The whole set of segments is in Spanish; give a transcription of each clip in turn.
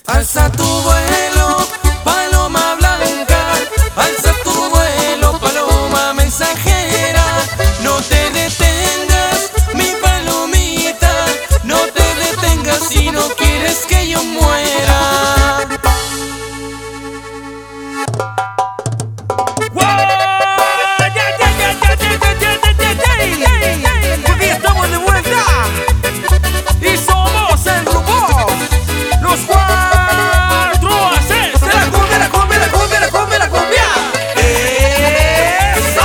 Alza tu vuelo, paloma blanca, alza tu vuelo, paloma mensajera. No te detengas, mi palomita, no te detengas si no quieres que yo muera. Porque estamos de vuelta y somos el grupo Los Cuatro Aces. La cumbia, la cumbia, la cumbia, la cumbia, la cumbia. ¡Eso!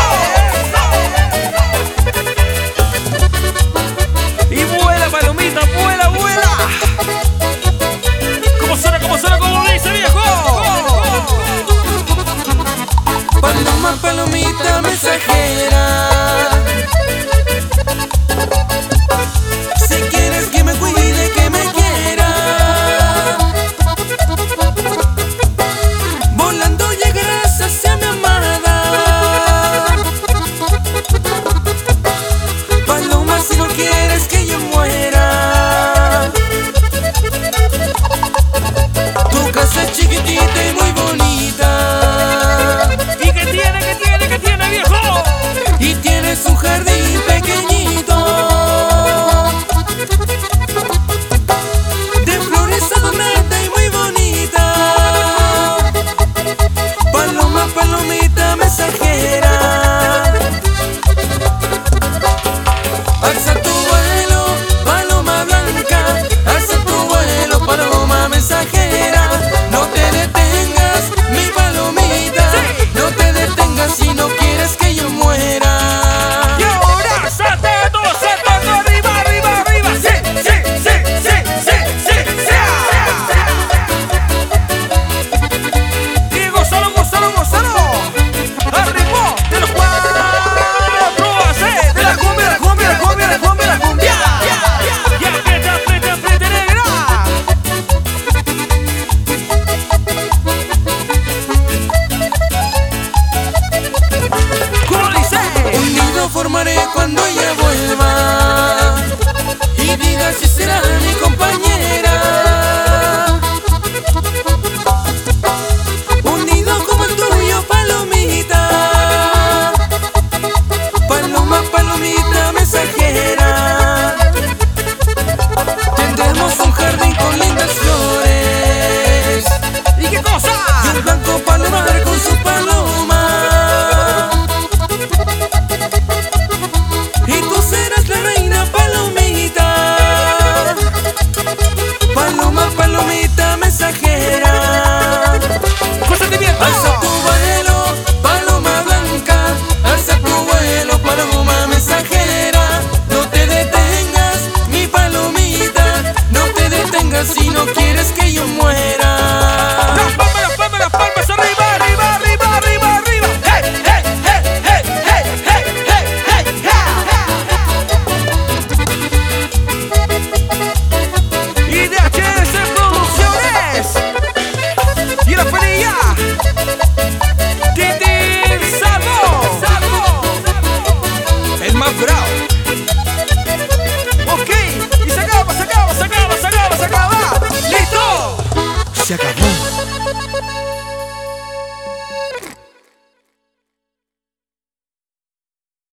Y vuela, palomita, vuela, vuela. ¿Cómo suena, como dice, viejo? Paloma, palomita mensajera, si quieres que me cuide, que me quiera, volando llegarás hacia mi amada. Paloma, si no quieres que yo muera. Tu casa es chiquitita y muy bonita, ¿Y qué tiene, viejo? y tienes un jardín pequeñito de flores adornada y muy bonita. Paloma, palomita mensajera, alza tu vuelo, paloma blanca, alza tu vuelo, paloma mensajera. No te detengas, mi palomita, no te detengas si no quieres que yo muera. Y ahora saltando, saltando, arriba, arriba, arriba. Sí, sí, sí, sí, sí, sí, sí. Y gózalo, gózalo, gózalo. Al ritmo de Los Cuatro Aces. De la cumbia, la cumbia, la cumbia, la cumbia, la cumbia. Y aprieta, aprieta, aprieta, negra. ¿Cómo dice? Un nido formaré cuando ella vuelva y diga si será mi compañera. Un nido como el tuyo, palomita, paloma, palomita mensajera. Tendremos un jardín con lindas flores ¿Y qué cosa? y el blanco palomar con su paloma. Y tú serás la reina, palomita, paloma, palomita mensajera. Con sentimiento. Alza tu vuelo, paloma blanca, alza tu vuelo, paloma mensajera. No te detengas, mi palomita, no te detengas si no quieres que yo muera. Las palmas, arriba, arriba, arriba, arriba, arriba. Hey, hey, hey, hey, hey, hey, hey, hey, hey. Y de HS Producciones. Y la perilla. Titi Salvo. El más bravo.